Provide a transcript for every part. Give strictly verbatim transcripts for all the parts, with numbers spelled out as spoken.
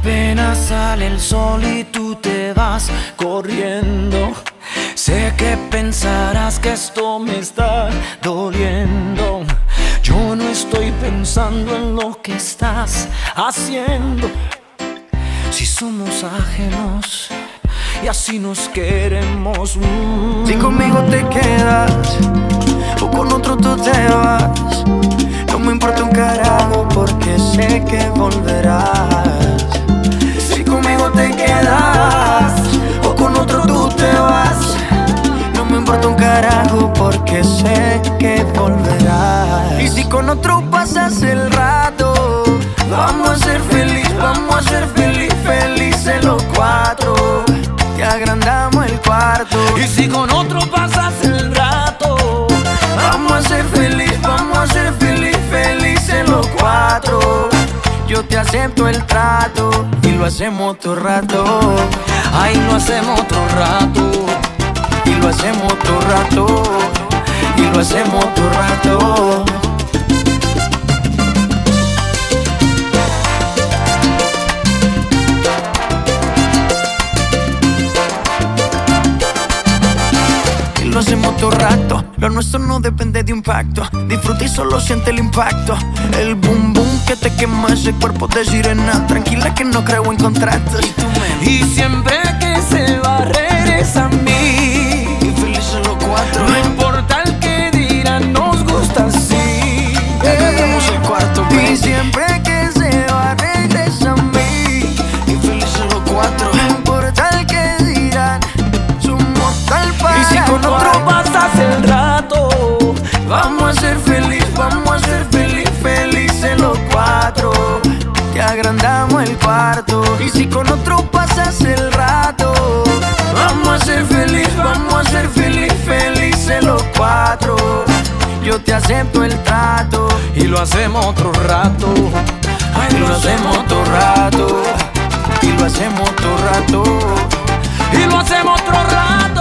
Apenas sale el sol y tú te vas corriendo. Sé que pensarás que esto me está doliendo. Yo no estoy pensando en lo que estás haciendo. Si somos ajenos y así nos queremos. mm. Si conmigo te quedas o con otro tú te vas, no me importa un carajo porque sé que volverás. Si conmigo te quedas o con otro tú te vas, no me importa un carajo porque sé que volverás. Y si con otro pasas el rato, vamos a ser feliz, vamos a ser feliz, felices los cuatro. Te agrandamos el cuarto. Y si con otro pasas el rato, vamos a ser feliz, vamos a ser feliz, felices los cuatro. Yo te acepto el trato y lo hacemos todo rato. ay, lo hacemos otro rato. Y lo hacemos todo rato. Y lo hacemos todo rato. Lo hacemos todo rato, lo nuestro no depende de un pacto. Disfruta y solo siente el impacto. El boom boom que te quema ese cuerpo de sirena. Tranquila que no creo en contratos. Y tú me... Y siempre que se va regresa a mí. Y felices los cuatro. No importa el que dirán, nos gusta así. Hagamos el cuarto, baby. Y siempre que se va regresa a mí. Y felices los cuatro. No importa el que dirán, somos tal para. Y si con otro pasas el rato, vamos a ser feliz, vamos a ser feliz, felices los cuatro. Te agrandamos el cuarto. Y si con otro pasas el rato, vamos a ser feliz, vamos a ser feliz, felices los cuatro. Yo te acepto el trato y lo hacemos otro rato. y lo hacemos todo rato. Y lo hacemos todo rato. Y lo hacemos otro rato.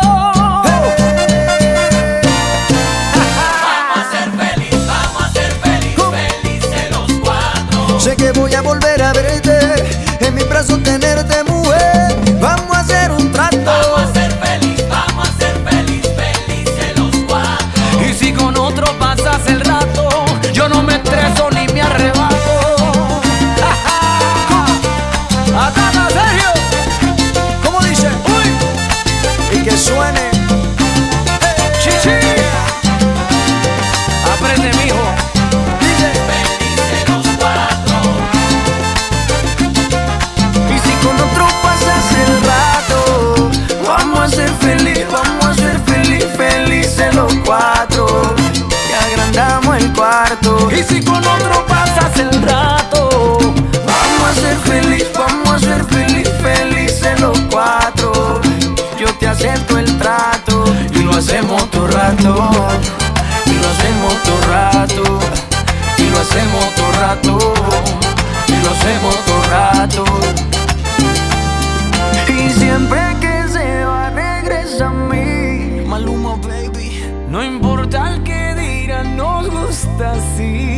Sé que voy a volver a verte, en mis brazos tenerte, mujer. Vamos a hacer un trato. Vamos a ser feliz, vamos a ser feliz, felices los cuatro. Y si con otro pasas el rato, yo no me estreso ni me arrebato. ¡Atata, Sergio! ¿Cómo dice? Uy. Y que suene. ¡Chichi! Aprende, mijo. Con otro pasas el rato, vamos a ser feliz, vamos a ser feliz, felices los cuatro. Te agrandamos el cuarto. Y si con otro pasas el rato, vamos a ser feliz, vamos a ser feliz, felices los cuatro. Yo te acepto el trato y lo hacemos todo rato. Y lo hacemos todo rato. Y lo hacemos todo rato. Y lo hacemos todo rato. Y siempre que se va regresa a mí. Maluma, baby. no importa el que dirán, nos gusta así.